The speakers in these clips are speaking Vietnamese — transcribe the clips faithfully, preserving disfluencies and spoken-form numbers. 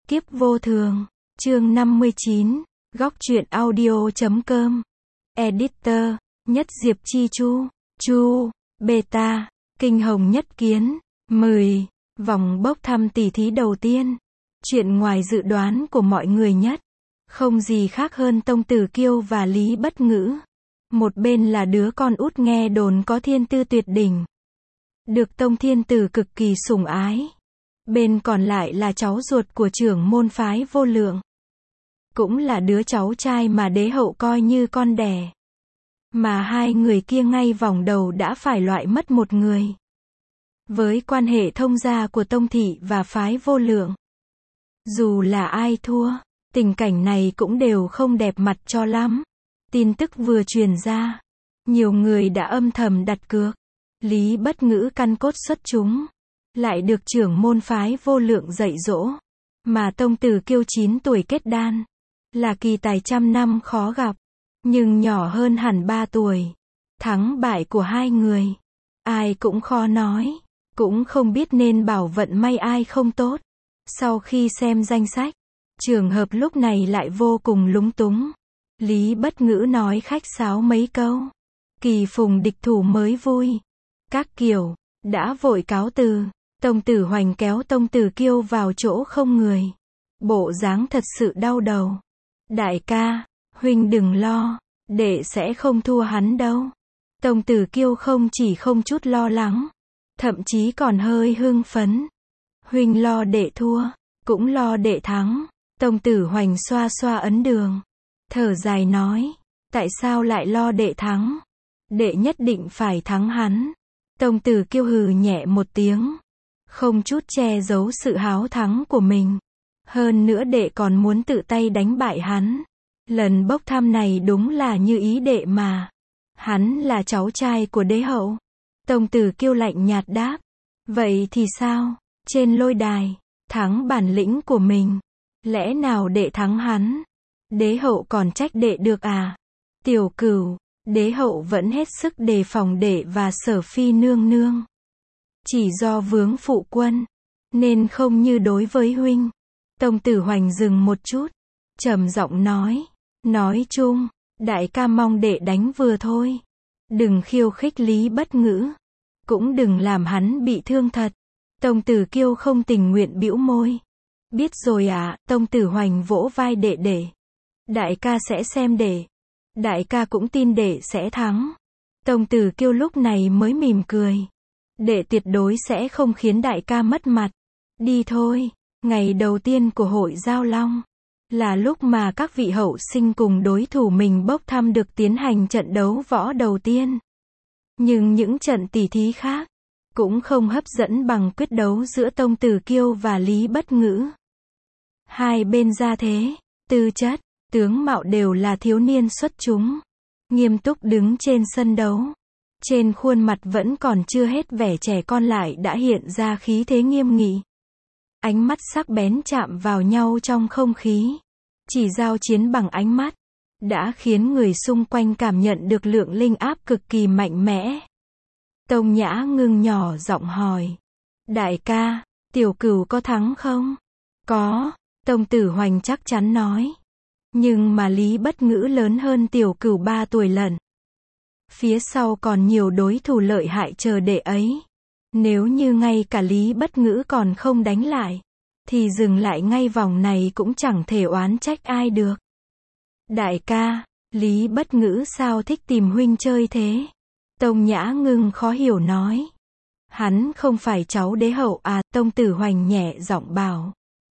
Kiếp vô thường, chương năm mươi chín, góc truyện audio chấm com. Editor, Nhất Diệp Chi Chu, Chu, Beta, Kinh Hồng Nhất Kiến, mười, vòng bốc thăm tỷ thí đầu tiên. Chuyện ngoài dự đoán của mọi người nhất. Không gì khác hơn Tông Tử Kiêu và Lý Bất Ngữ. Một bên là đứa con út nghe đồn có thiên tư tuyệt đỉnh. Được Tông Thiên Tử cực kỳ sủng ái. Bên còn lại là cháu ruột của trưởng môn phái Vô Lượng. Cũng là đứa cháu trai mà đế hậu coi như con đẻ. Mà hai người kia ngay vòng đầu đã phải loại mất một người. Với quan hệ thông gia của Tông Thị và phái Vô Lượng, dù là ai thua, tình cảnh này cũng đều không đẹp mặt cho lắm. Tin tức vừa truyền ra, nhiều người đã âm thầm đặt cược. Lý Bất Ngữ căn cốt xuất chúng, lại được trưởng môn phái Vô Lượng dạy dỗ. Mà Tông Tử Kiêu chín tuổi kết đan, là kỳ tài trăm năm khó gặp, nhưng nhỏ hơn hẳn ba tuổi. Thắng bại của hai người, ai cũng khó nói, cũng không biết nên bảo vận may ai không tốt. Sau khi xem danh sách, trường hợp lúc này lại vô cùng lúng túng. Lý Bất Ngữ nói khách sáo mấy câu. Kỳ phùng địch thủ mới vui. Các kiểu, đã vội cáo từ. Tông Tử Hoành kéo Tông Tử Kiêu vào chỗ không người. Bộ dáng thật sự đau đầu. Đại ca, huynh đừng lo, đệ sẽ không thua hắn đâu. Tông Tử Kiêu không chỉ không chút lo lắng, thậm chí còn hơi hưng phấn. Huynh lo đệ thua, cũng lo đệ thắng. Tông Tử Hoành xoa xoa ấn đường, thở dài nói, tại sao lại lo đệ thắng? Đệ nhất định phải thắng hắn. Tông Tử Kiêu hừ nhẹ một tiếng, không chút che giấu sự háo thắng của mình. Hơn nữa đệ còn muốn tự tay đánh bại hắn. Lần bốc thăm này đúng là như ý đệ mà. Hắn là cháu trai của đế hậu. Tông Tử Kiêu lạnh nhạt đáp. Vậy thì sao? Trên lôi đài, thắng bản lĩnh của mình. Lẽ nào đệ thắng hắn? Đế hậu còn trách đệ được à? Tiểu Cửu, đế hậu vẫn hết sức đề phòng đệ và Sở Phi nương nương. Chỉ do vướng phụ quân, nên không như đối với huynh. Tông Tử Hoành dừng một chút, trầm giọng nói. Nói chung, đại ca mong đệ đánh vừa thôi. Đừng khiêu khích Lý Bất Ngữ. Cũng đừng làm hắn bị thương thật. Tông Tử Kiêu không tình nguyện bĩu môi. Biết rồi ạ, à, Tông Tử Hoành vỗ vai đệ đệ. Đại ca sẽ xem đệ. Đại ca cũng tin đệ sẽ thắng. Tông Tử Kiêu lúc này mới mỉm cười. Đệ tuyệt đối sẽ không khiến đại ca mất mặt. Đi thôi, ngày đầu tiên của hội Giao Long, là lúc mà các vị hậu sinh cùng đối thủ mình bốc thăm được tiến hành trận đấu võ đầu tiên. Nhưng những trận tỷ thí khác, cũng không hấp dẫn bằng quyết đấu giữa Tông Tử Kiêu và Lý Bất Ngữ. Hai bên gia thế, tư chất, tướng mạo đều là thiếu niên xuất chúng. Nghiêm túc đứng trên sân đấu. Trên khuôn mặt vẫn còn chưa hết vẻ trẻ con lại đã hiện ra khí thế nghiêm nghị. Ánh mắt sắc bén chạm vào nhau trong không khí. Chỉ giao chiến bằng ánh mắt, đã khiến người xung quanh cảm nhận được lượng linh áp cực kỳ mạnh mẽ. Tông Nhã Ngưng nhỏ giọng hỏi. Đại ca, Tiểu Cửu có thắng không? Có, Tông Tử Hoành chắc chắn nói. Nhưng mà Lý Bất Ngữ lớn hơn Tiểu Cửu ba tuổi lận. Phía sau còn nhiều đối thủ lợi hại chờ đệ ấy. Nếu như ngay cả Lý Bất Ngữ còn không đánh lại, thì dừng lại ngay vòng này cũng chẳng thể oán trách ai được. Đại ca, Lý Bất Ngữ sao thích tìm huynh chơi thế? Tông Nhã Ngưng khó hiểu nói. Hắn không phải cháu đế hậu à? Tông Tử Hoành nhẹ giọng bảo.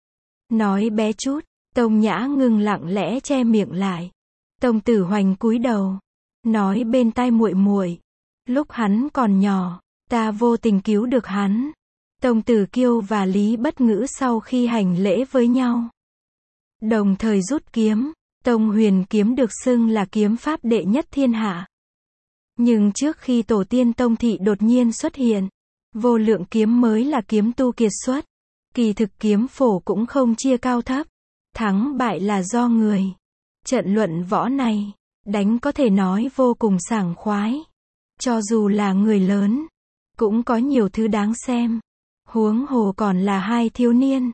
Nói bé chút. Tông Nhã Ngưng lặng lẽ che miệng lại. Tông Tử Hoành cúi đầu, nói bên tai muội muội. Lúc hắn còn nhỏ, ta vô tình cứu được hắn. Tông Tử Kiêu và Lý Bất Ngữ sau khi hành lễ với nhau, đồng thời rút kiếm. Tông Huyền kiếm được xưng là kiếm pháp đệ nhất thiên hạ. Nhưng trước khi tổ tiên Tông Thị đột nhiên xuất hiện, Vô Lượng kiếm mới là kiếm tu kiệt xuất. Kỳ thực kiếm phổ cũng không chia cao thấp. Thắng bại là do người. Trận luận võ này, đánh có thể nói vô cùng sảng khoái. Cho dù là người lớn, cũng có nhiều thứ đáng xem. Huống hồ còn là hai thiếu niên.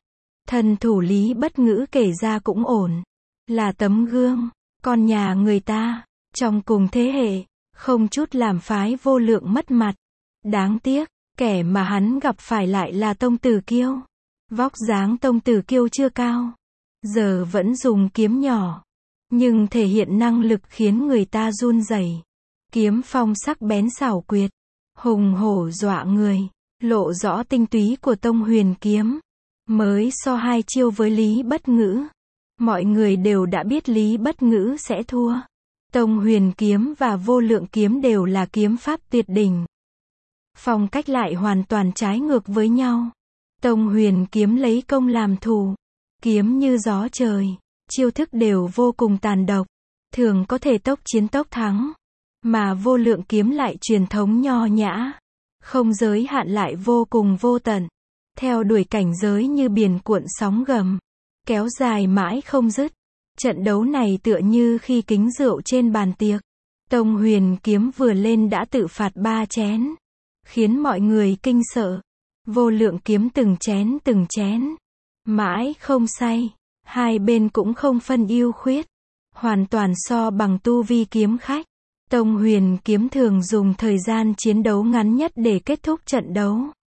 Thân thủ Lý Bất Ngữ kể ra cũng ổn. Là tấm gương. Con nhà người ta. Trong cùng thế hệ. Không chút làm phái Vô Lượng mất mặt. Đáng tiếc. Kẻ mà hắn gặp phải lại là Tông Tử Kiêu. Vóc dáng Tông Tử Kiêu chưa cao. Giờ vẫn dùng kiếm nhỏ. Nhưng thể hiện năng lực khiến người ta run rẩy. Kiếm phong sắc bén xảo quyệt. Hùng hổ dọa người. Lộ rõ tinh túy của Tông Huyền kiếm. Mới so hai chiêu với Lý Bất Ngữ. Mọi người đều đã biết Lý Bất Ngữ sẽ thua. Tông Huyền kiếm và Vô Lượng kiếm đều là kiếm pháp tuyệt đỉnh. Phong cách lại hoàn toàn trái ngược với nhau. Tông Huyền kiếm lấy công làm thủ. Kiếm như gió trời. Chiêu thức đều vô cùng tàn độc. Thường có thể tốc chiến tốc thắng. Mà Vô Lượng kiếm lại truyền thống nho nhã. Không giới hạn lại vô cùng vô tận. Theo đuổi cảnh giới như biển cuộn sóng gầm. Kéo dài mãi không dứt. Trận đấu này tựa như khi kính rượu trên bàn tiệc. Tông Huyền kiếm vừa lên đã tự phạt ba chén. Khiến mọi người kinh sợ. Vô Lượng kiếm từng chén từng chén. Mãi không say. Hai bên cũng không phân ưu khuyết. Hoàn toàn so bằng tu vi kiếm khách. Tông Huyền kiếm thường dùng thời gian chiến đấu ngắn nhất để kết thúc trận đấu.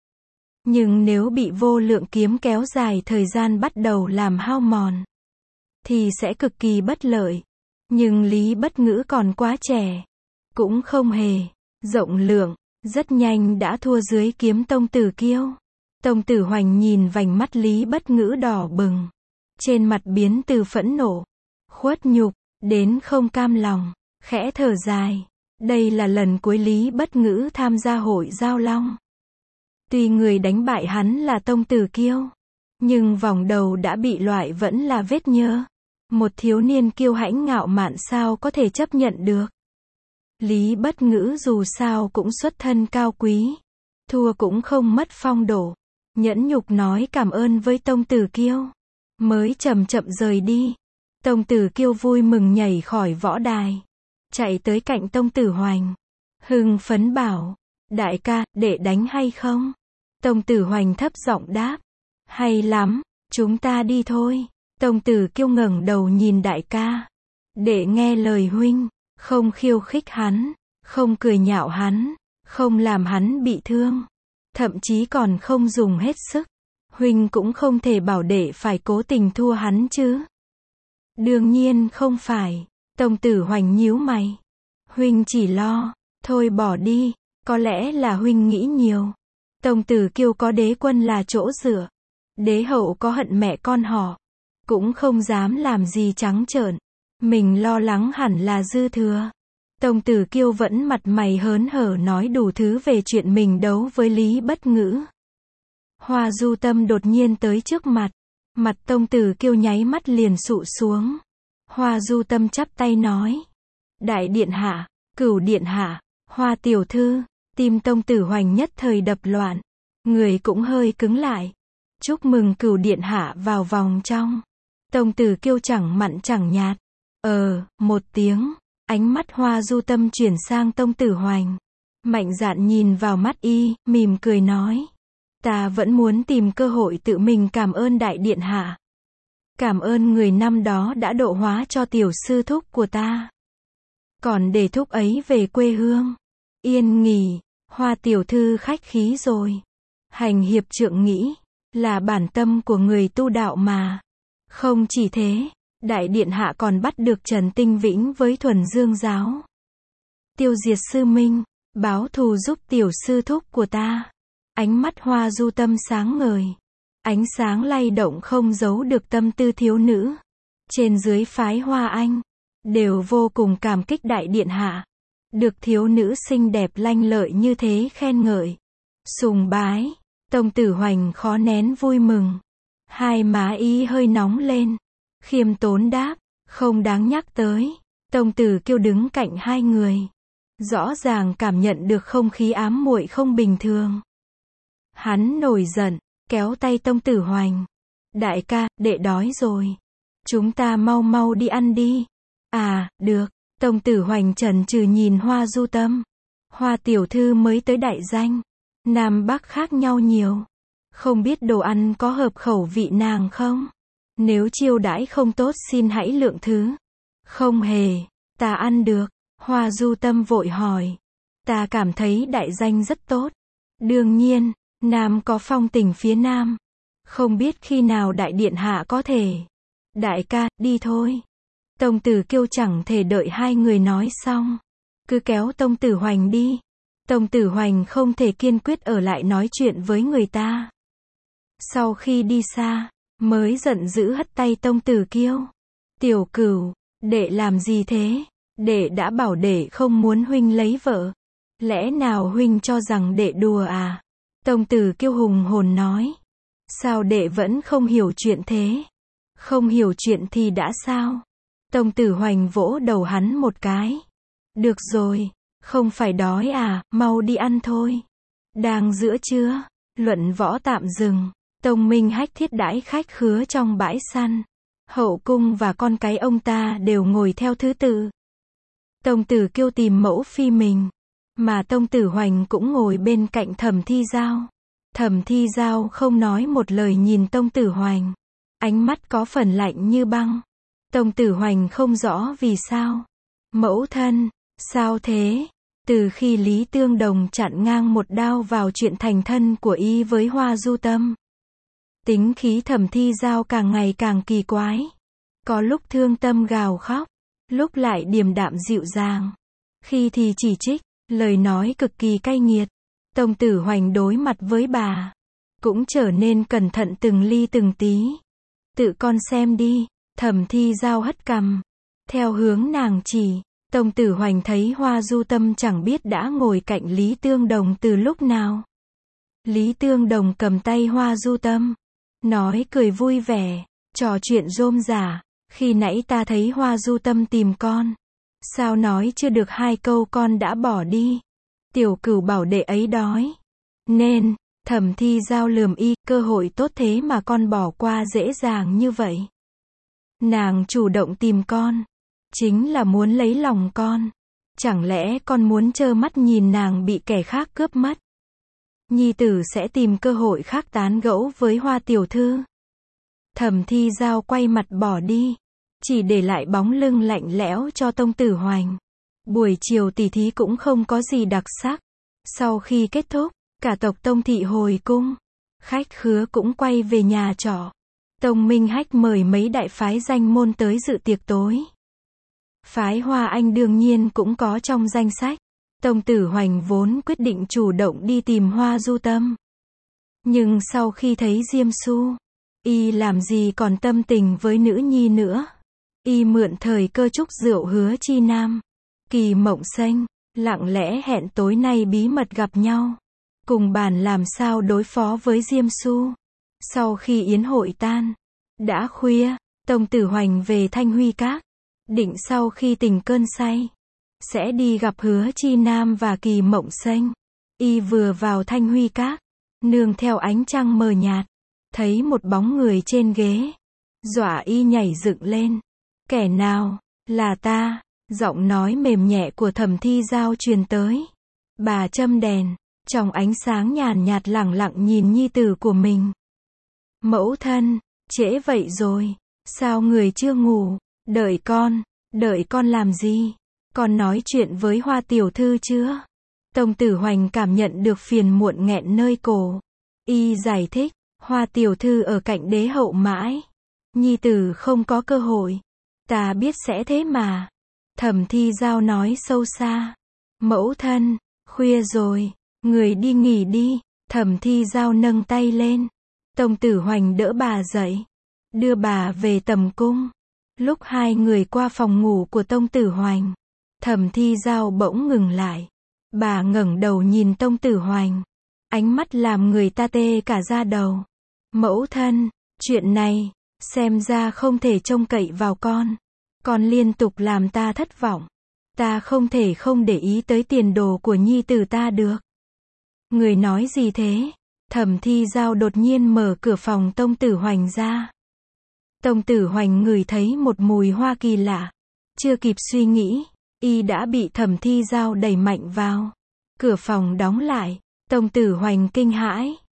Nhưng nếu bị Vô Lượng kiếm kéo dài thời gian bắt đầu làm hao mòn, thì sẽ cực kỳ bất lợi. Nhưng Lý Bất Ngữ còn quá trẻ. Cũng không hề rộng lượng. Rất nhanh đã thua dưới kiếm Tông Tử Kiêu. Tông Tử Hoành nhìn vành mắt Lý Bất Ngữ đỏ bừng. Trên mặt biến từ phẫn nộ, khuất nhục, đến không cam lòng. Khẽ thở dài. Đây là lần cuối Lý Bất Ngữ tham gia hội Giao Long. Tuy người đánh bại hắn là Tông Tử Kiêu, nhưng vòng đầu đã bị loại vẫn là vết nhơ. Một thiếu niên kiêu hãnh ngạo mạn sao có thể chấp nhận được. Lý Bất Ngữ dù sao cũng xuất thân cao quý. Thua cũng không mất phong độ. Nhẫn nhục nói cảm ơn với Tông Tử Kiêu. Mới chậm chậm rời đi. Tông Tử Kiêu vui mừng nhảy khỏi võ đài. Chạy tới cạnh Tông Tử Hoành. Hưng phấn bảo. Đại ca, đệ đánh hay không? Tông Tử Hoành thấp giọng đáp. Hay lắm, chúng ta đi thôi. Tông Tử Kiêu ngẩng đầu nhìn đại ca. Đệ nghe lời huynh. Không khiêu khích hắn. Không cười nhạo hắn. Không làm hắn bị thương. Thậm chí còn không dùng hết sức. Huynh cũng không thể bảo đệ phải cố tình thua hắn chứ. Đương nhiên không phải. Tông Tử Hoành nhíu mày. Huynh chỉ lo. Thôi bỏ đi. Có lẽ là huynh nghĩ nhiều. Tông Tử Kiêu có đế quân là chỗ dựa. Đế hậu có hận mẹ con họ. Cũng không dám làm gì trắng trợn. Mình lo lắng hẳn là dư thừa. Tông Tử Kiêu vẫn mặt mày hớn hở nói đủ thứ về chuyện mình đấu với Lý Bất Ngữ. Hoa Du Tâm đột nhiên tới trước mặt. Mặt Tông Tử Kiêu nháy mắt liền sụ xuống. Hoa Du Tâm chắp tay nói. Đại điện hạ, Cửu điện hạ, Hoa tiểu thư. Tim Tông Tử Hoành nhất thời đập loạn. Người cũng hơi cứng lại. Chúc mừng Cửu điện hạ vào vòng trong. Tông Tử Kiêu chẳng mặn chẳng nhạt. Ờ, một tiếng. Ánh mắt Hoa Du Tâm chuyển sang Tông Tử Hoành. Mạnh dạn nhìn vào mắt y, mỉm cười nói. Ta vẫn muốn tìm cơ hội tự mình cảm ơn đại điện hạ. Cảm ơn người năm đó đã độ hóa cho tiểu sư thúc của ta. Còn để thúc ấy về quê hương. Yên nghỉ. Hoa tiểu thư khách khí rồi. Hành hiệp trượng nghĩ. Là bản tâm của người tu đạo mà. Không chỉ thế. Đại điện hạ còn bắt được Trần Tinh Vĩnh với Thuần Dương giáo. Tiêu diệt sư minh. Báo thù giúp tiểu sư thúc của ta. Ánh mắt Hoa Du Tâm sáng ngời. Ánh sáng lay động không giấu được tâm tư thiếu nữ. Trên dưới phái Hoa Anh. Đều vô cùng cảm kích đại điện hạ. Được thiếu nữ xinh đẹp lanh lợi như thế khen ngợi. Sùng bái. Tông Tử Hoành khó nén vui mừng. Hai má y hơi nóng lên. Khiêm tốn đáp. Không đáng nhắc tới. Tông Tử Kiêu đứng cạnh hai người. Rõ ràng cảm nhận được không khí ám muội không bình thường. Hắn nổi giận. Kéo tay Tông Tử Hoành. Đại ca, đệ đói rồi. Chúng ta mau mau đi ăn đi. À, được. Tông Tử Hoành chần chừ nhìn Hoa Du Tâm. Hoa tiểu thư mới tới đại danh. Nam Bắc khác nhau nhiều. Không biết đồ ăn có hợp khẩu vị nàng không? Nếu chiêu đãi không tốt xin hãy lượng thứ. Không hề, ta ăn được. Hoa Du Tâm vội hỏi. Ta cảm thấy đại danh rất tốt. Đương nhiên, Nam có phong tình phía Nam. Không biết khi nào đại điện hạ có thể. Đại ca, đi thôi. Tông Tử Kiêu chẳng thể đợi hai người nói xong. Cứ kéo Tông Tử Hoành đi. Tông Tử Hoành không thể kiên quyết ở lại nói chuyện với người ta. Sau khi đi xa, mới giận dữ hất tay Tông Tử Kiêu. Tiểu Cửu, đệ làm gì thế? Đệ đã bảo đệ không muốn huynh lấy vợ. Lẽ nào huynh cho rằng đệ đùa à? Tông Tử Kiêu hùng hồn nói. Sao đệ vẫn không hiểu chuyện thế? Không hiểu chuyện thì đã sao? Tông Tử Hoành vỗ đầu hắn một cái. Được rồi, không phải đói à, mau đi ăn thôi. Đang giữa trưa, luận võ tạm dừng. Tông Minh Hách thiết đãi khách khứa trong bãi săn. Hậu cung và con cái ông ta đều ngồi theo thứ tự. Tông Tử Kiêu tìm mẫu phi mình, mà Tông Tử Hoành cũng ngồi bên cạnh Thẩm Thi Giao. Thẩm Thi Giao không nói một lời nhìn Tông Tử Hoành. Ánh mắt có phần lạnh như băng. Tông Tử Hoành không rõ vì sao. Mẫu thân, sao thế? Từ khi Lý Tương Đồng chặn ngang một đao vào chuyện thành thân của y với Hoa Du Tâm, tính khí Thẩm Thi Giao càng ngày càng kỳ quái. Có lúc thương tâm gào khóc, lúc lại điềm đạm dịu dàng, khi thì chỉ trích, lời nói cực kỳ cay nghiệt. Tông Tử Hoành đối mặt với bà, cũng trở nên cẩn thận từng ly từng tí. Tự con xem đi. Thẩm Thi Giao hất cằm. Theo hướng nàng chỉ, Tông Tử Hoành thấy Hoa Du Tâm chẳng biết đã ngồi cạnh Lý Tương Đồng từ lúc nào. Lý Tương Đồng cầm tay Hoa Du Tâm, nói cười vui vẻ, trò chuyện rôm rả. Khi nãy ta thấy Hoa Du Tâm tìm con. Sao nói chưa được hai câu con đã bỏ đi. Tiểu Cửu bảo đệ ấy đói. Nên, Thẩm Thi Giao lườm y, cơ hội tốt thế mà con bỏ qua dễ dàng như vậy. Nàng chủ động tìm con, chính là muốn lấy lòng con. Chẳng lẽ con muốn trơ mắt nhìn nàng bị kẻ khác cướp mất? Nhi tử sẽ tìm cơ hội khác tán gẫu với Hoa tiểu thư. Thẩm Thi Giao quay mặt bỏ đi, chỉ để lại bóng lưng lạnh lẽo cho Tông Tử Hoành. Buổi chiều tỉ thí cũng không có gì đặc sắc. Sau khi kết thúc, cả tộc Tông thị hồi cung. Khách khứa cũng quay về nhà trọ. Tông Minh Hách mời mấy đại phái danh môn tới dự tiệc tối. Phái Hoa Anh đương nhiên cũng có trong danh sách. Tông Tử Hoành vốn quyết định chủ động đi tìm Hoa Du Tâm. Nhưng sau khi thấy Diêm Xu, y làm gì còn tâm tình với nữ nhi nữa. Y mượn thời cơ chúc rượu Hứa Chi Nam, Kỳ Mộng Xanh, lặng lẽ hẹn tối nay bí mật gặp nhau, cùng bàn làm sao đối phó với Diêm Xu. Sau khi yến hội tan, đã khuya, Tông Tử Hoành về Thanh Huy Các, định sau khi tỉnh cơn say, sẽ đi gặp Hứa Chi Nam và Kỳ Mộng Xanh. Y vừa vào Thanh Huy Các, nương theo ánh trăng mờ nhạt, thấy một bóng người trên ghế, dọa y nhảy dựng lên. Kẻ nào? Là ta. Giọng nói mềm nhẹ của Thẩm Thi Giao truyền tới. Bà châm đèn, trong ánh sáng nhàn nhạt lẳng lặng nhìn nhi tử của mình. Mẫu thân, trễ vậy rồi, sao người chưa ngủ? Đợi con, đợi con làm gì? Con nói chuyện với Hoa tiểu thư chưa? Tông Tử Hoành cảm nhận được phiền muộn nghẹn nơi cổ. Y giải thích, Hoa tiểu thư ở cạnh đế hậu mãi. Nhi tử không có cơ hội. Ta biết sẽ thế mà. Thẩm Thi Giao nói sâu xa. Mẫu thân, khuya rồi, người đi nghỉ đi. Thẩm Thi Giao nâng tay lên. Tông Tử Hoành đỡ bà dậy, đưa bà về tầm cung. Lúc hai người qua phòng ngủ của Tông Tử Hoành, Thẩm Thi Giao bỗng ngừng lại. Bà ngẩng đầu nhìn Tông Tử Hoành, ánh mắt làm người ta tê cả da đầu. Mẫu thân, chuyện này, xem ra không thể trông cậy vào con. Con liên tục làm ta thất vọng. Ta không thể không để ý tới tiền đồ của nhi tử ta được. Người nói gì thế? Thẩm Thi Giao đột nhiên mở cửa phòng Tông Tử Hoành ra. Tông Tử Hoành ngửi thấy một mùi hoa kỳ lạ. Chưa kịp suy nghĩ, y đã bị Thẩm Thi Giao đẩy mạnh vào. Cửa phòng đóng lại, Tông Tử Hoành kinh hãi.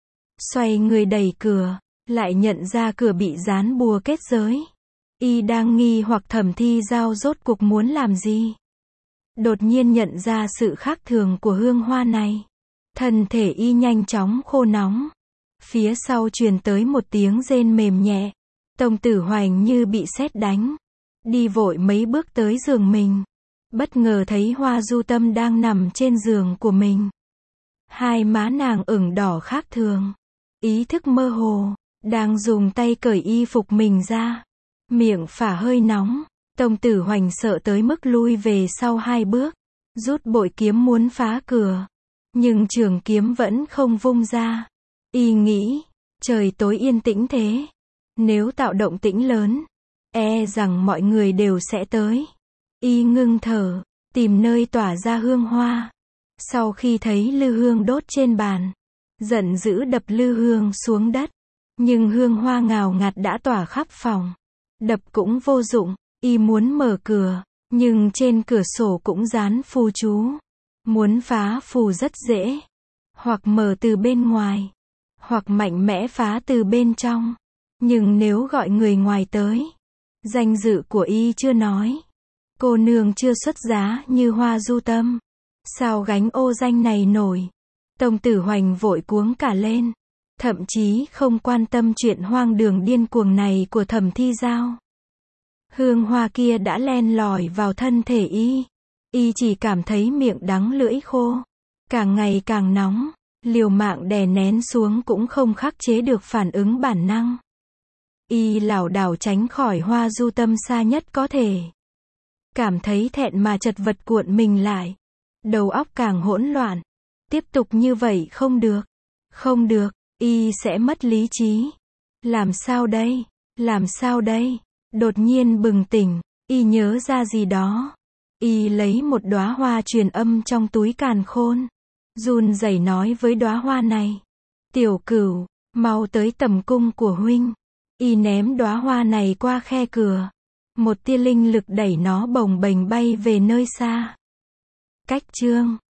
Xoay người đẩy cửa, lại nhận ra cửa bị dán bùa kết giới. Y đang nghi hoặc Thẩm Thi Giao rốt cuộc muốn làm gì. Đột nhiên nhận ra sự khác thường của hương hoa này. Thân thể y nhanh chóng khô nóng. Phía sau truyền tới một tiếng rên mềm nhẹ. Tông Tử Hoành như bị sét đánh. Đi vội mấy bước tới giường mình. Bất ngờ thấy Hoa Du Tâm đang nằm trên giường của mình. Hai má nàng ửng đỏ khác thường. Ý thức mơ hồ, đang dùng tay cởi y phục mình ra. Miệng phả hơi nóng. Tông Tử Hoành sợ tới mức lui về sau hai bước. Rút bội kiếm muốn phá cửa. Nhưng trường kiếm vẫn không vung ra. Y nghĩ, trời tối yên tĩnh thế. Nếu tạo động tĩnh lớn, e rằng mọi người đều sẽ tới. Y ngưng thở, tìm nơi tỏa ra hương hoa. Sau khi thấy lư hương đốt trên bàn, giận dữ đập lư hương xuống đất. Nhưng hương hoa ngào ngạt đã tỏa khắp phòng. Đập cũng vô dụng, y muốn mở cửa, nhưng trên cửa sổ cũng dán phù chú. Muốn phá phù rất dễ. Hoặc mở từ bên ngoài, hoặc mạnh mẽ phá từ bên trong. Nhưng nếu gọi người ngoài tới, danh dự của y chưa nói. Cô nương chưa xuất giá như Hoa Du Tâm. Sao gánh ô danh này nổi? Tông Tử Hoành vội cuống cả lên. Thậm chí không quan tâm chuyện hoang đường điên cuồng này của Thẩm Thi Giao. Hương hoa kia đã len lỏi vào thân thể y. Y chỉ cảm thấy miệng đắng lưỡi khô. Càng ngày càng nóng. Liều mạng đè nén xuống cũng không khắc chế được phản ứng bản năng. Y lảo đảo tránh khỏi Hoa Du Tâm xa nhất có thể. Cảm thấy thẹn mà chật vật cuộn mình lại. Đầu óc càng hỗn loạn. Tiếp tục như vậy không được. Không được, y sẽ mất lý trí. Làm sao đây? Làm sao đây? Đột nhiên bừng tỉnh, y nhớ ra gì đó. Y lấy một đóa hoa truyền âm trong túi càn khôn. Run rẩy nói với đóa hoa này. Tiểu Cửu, mau tới tầm cung của huynh. Y ném đóa hoa này qua khe cửa. Một tia linh lực đẩy nó bồng bềnh bay về nơi xa. Cách chương